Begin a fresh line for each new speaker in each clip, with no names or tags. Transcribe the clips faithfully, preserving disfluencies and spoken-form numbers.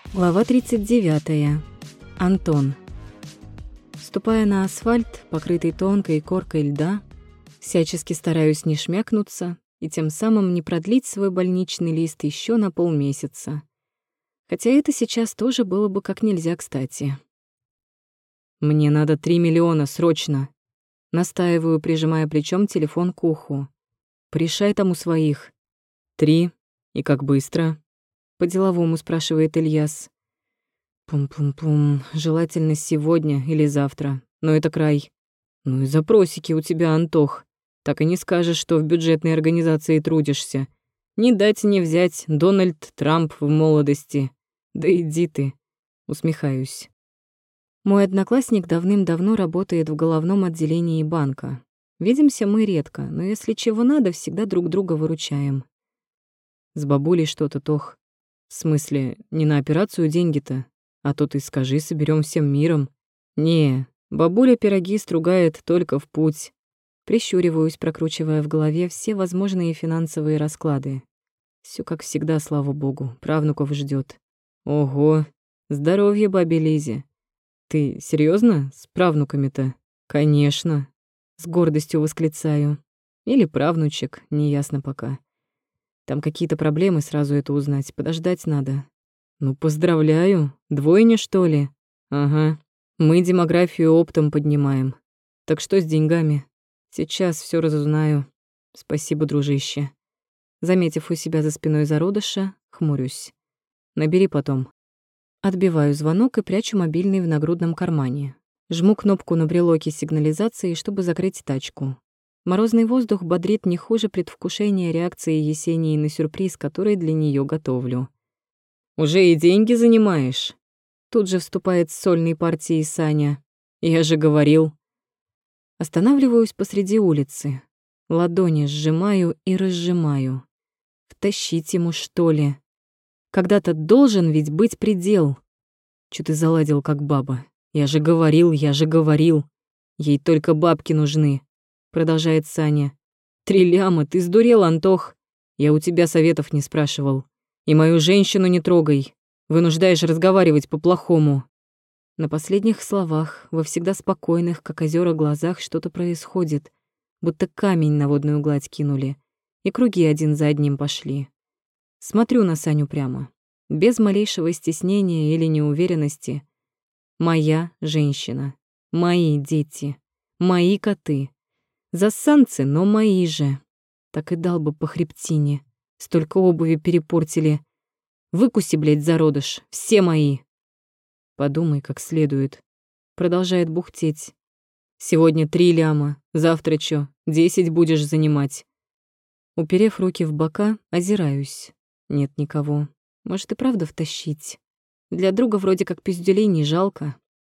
Глава тридцать девятая. Антон. Ступая на асфальт, покрытый тонкой коркой льда, всячески стараюсь не шмякнуться и тем самым не продлить свой больничный лист еще на полмесяца. Хотя это сейчас тоже было бы как нельзя кстати. «Мне надо три миллиона, срочно!» Настаиваю, прижимая плечом телефон к уху. «Порешай там у своих». «Три? И как быстро?» По-деловому спрашивает Ильяс. Пум-пум-пум, желательно сегодня или завтра, но это край. Ну и запросики у тебя, Антох. Так и не скажешь, что в бюджетной организации трудишься. Не дать не взять Дональд Трамп в молодости. Да иди ты, усмехаюсь. Мой одноклассник давным-давно работает в головном отделении банка. Видимся мы редко, но если чего надо, всегда друг друга выручаем. С бабулей что-то, Тох. В смысле, не на операцию деньги-то, а то ты скажи, соберем всем миром. Не, бабуля пироги стругает только в путь. Прищуриваюсь, прокручивая в голове все возможные финансовые расклады. Все как всегда, слава богу, правнуков ждет. Ого, здоровье бабе Лизе. Ты серьезно с правнуками-то? Конечно. С гордостью восклицаю. Или правнучек, неясно пока. Там какие-то проблемы, сразу это узнать. Подождать надо. Ну, поздравляю. Двойня, что ли? Ага. Мы демографию оптом поднимаем. Так что с деньгами? Сейчас все разузнаю. Спасибо, дружище. Заметив у себя за спиной зародыша, хмурюсь. Набери потом. Отбиваю звонок и прячу мобильный в нагрудном кармане. Жму кнопку на брелоке сигнализации, чтобы закрыть тачку. Морозный воздух бодрит не хуже предвкушения реакции Есении на сюрприз, который для нее готовлю. «Уже и деньги занимаешь?» Тут же вступает с сольной партией Саня. «Я же говорил». Останавливаюсь посреди улицы. Ладони сжимаю и разжимаю. Втащить ему, что ли? Когда-то должен ведь быть предел. Чё ты заладил, как баба? Я же говорил, я же говорил. Ей только бабки нужны. Продолжает Саня. «Три ляма, ты сдурел, Антох? Я у тебя советов не спрашивал. И мою женщину не трогай. Вынуждаешь разговаривать по-плохому». На последних словах, во всегда спокойных, как озера, глазах что-то происходит, будто камень на водную гладь кинули, и круги один за одним пошли. Смотрю на Саню прямо, без малейшего стеснения или неуверенности. Моя женщина, мои дети, мои коты. Засанцы, но мои же. Так и дал бы по хребтине. Столько обуви перепортили. Выкуси, блядь, зародыш, все мои. Подумай как следует. Продолжает бухтеть. Сегодня три ляма, завтра чё, десять будешь занимать. Уперев руки в бока, озираюсь. Нет никого. Может и правда втащить. Для друга вроде как пиздюлей не жалко.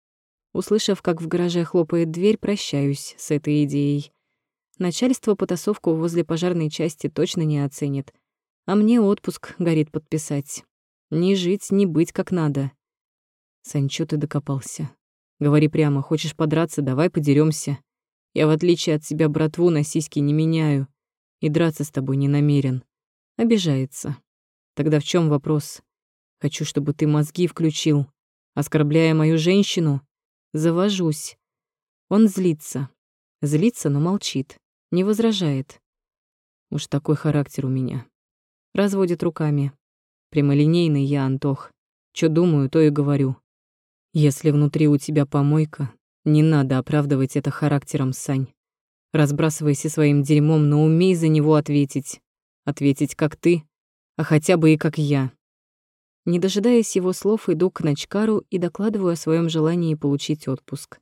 Услышав, как в гараже хлопает дверь, прощаюсь с этой идеей. Начальство потасовку возле пожарной части точно не оценит. А мне отпуск горит подписать. Не жить, не быть как надо. Сань, чё ты докопался? Говори прямо, хочешь подраться, давай подерёмся. Я, в отличие от тебя, братву на сиськи не меняю. И драться с тобой не намерен. Обижается. Тогда в чём вопрос? Хочу, чтобы ты мозги включил. Оскорбляя мою женщину, завожусь. Он злится. Злится, но молчит. Не возражает. Уж такой характер у меня. Разводит руками. Прямолинейный я, Антох. Чё думаю, то и говорю. Если внутри у тебя помойка, не надо оправдывать это характером, Сань. Разбрасывайся своим дерьмом, но умей за него ответить. Ответить как ты, а хотя бы и как я. Не дожидаясь его слов, иду к Начкару и докладываю о своем желании получить отпуск.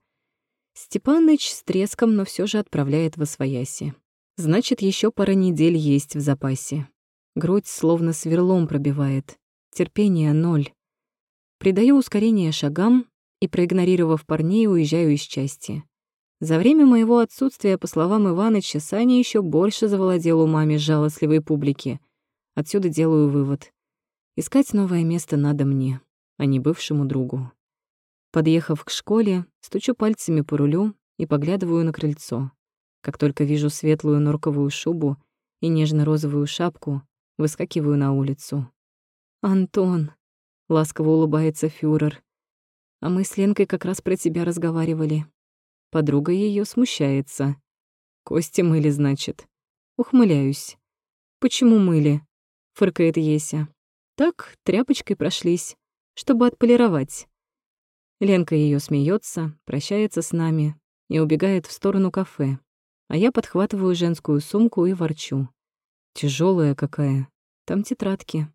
Степаныч с треском, но все же отправляет восвояси. Значит, еще пара недель есть в запасе. Грудь словно сверлом пробивает. Терпение ноль. Придаю ускорение шагам и, проигнорировав парней, уезжаю из части. За время моего отсутствия, по словам Иваныча, Саня еще больше завладел умами жалостливой публики. Отсюда делаю вывод. Искать новое место надо мне, а не бывшему другу. Подъехав к школе, стучу пальцами по рулю и поглядываю на крыльцо. Как только вижу светлую норковую шубу и нежно-розовую шапку, выскакиваю на улицу. «Антон!» ласково улыбается фюрер. А мы с Ленкой как раз про тебя разговаривали. Подруга ее смущается. Кости мыли, значит. Ухмыляюсь. Почему мыли? Фыркает Еся. Так, тряпочкой прошлись, чтобы отполировать. Ленка ее смеется, прощается с нами и убегает в сторону кафе. А я подхватываю женскую сумку и ворчу. Тяжелая какая. Там тетрадки.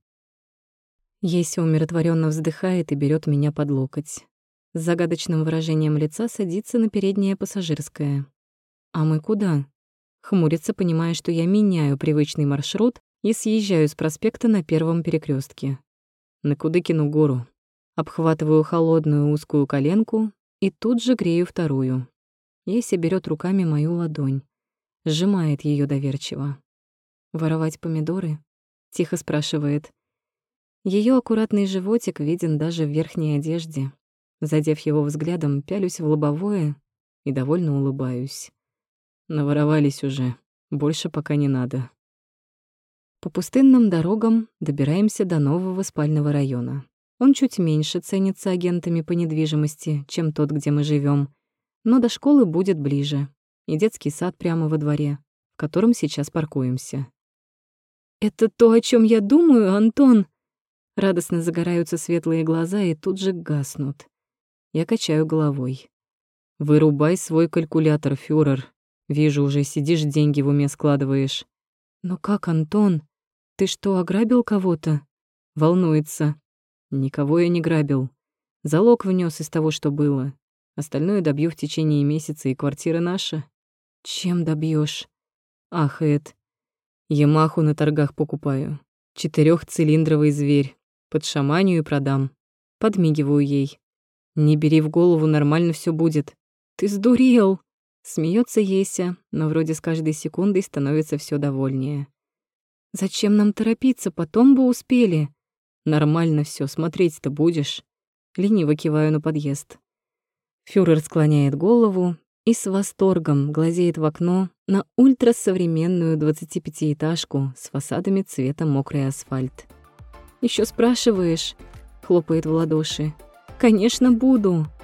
Еся умиротворенно вздыхает и берет меня под локоть. С загадочным выражением лица садится на переднее пассажирское. «А мы куда?» Хмурится, понимая, что я меняю привычный маршрут и съезжаю с проспекта на первом перекрестке. На Кудыкину гору. Обхватываю холодную узкую коленку и тут же грею вторую. Еся берет руками мою ладонь. Сжимает ее доверчиво. «Воровать помидоры?» — тихо спрашивает. Ее аккуратный животик виден даже в верхней одежде. Задев его взглядом, пялюсь в лобовое и довольно улыбаюсь. Наворовались уже, больше пока не надо. По пустынным дорогам добираемся до нового спального района. Он чуть меньше ценится агентами по недвижимости, чем тот, где мы живем, но до школы будет ближе, и детский сад прямо во дворе, в котором сейчас паркуемся. «Это то, о чем я думаю, Антон!» Радостно загораются светлые глаза и тут же гаснут. Я качаю головой. «Вырубай свой калькулятор, фюрер. Вижу, уже сидишь, деньги в уме складываешь». «Но как, Антон? Ты что, ограбил кого-то?» Волнуется. «Никого я не грабил. Залог внес из того, что было. Остальное добью в течение месяца, и квартира наша». «Чем добьешь? Ахает. Ямаху на торгах покупаю. Четырёхцилиндровый зверь. Под шаманию продам». Подмигиваю ей. «Не бери в голову, нормально все будет». «Ты сдурел!» Смеется Еся, но вроде с каждой секундой становится все довольнее. «Зачем нам торопиться? Потом бы успели». «Нормально все, смотреть-то будешь?» Лениво киваю на подъезд. Фюрер склоняет голову и с восторгом глазеет в окно на ультрасовременную двадцатипятиэтажку с фасадами цвета мокрый асфальт. «Ещё спрашиваешь?» — хлопает в ладоши. «Конечно, буду!»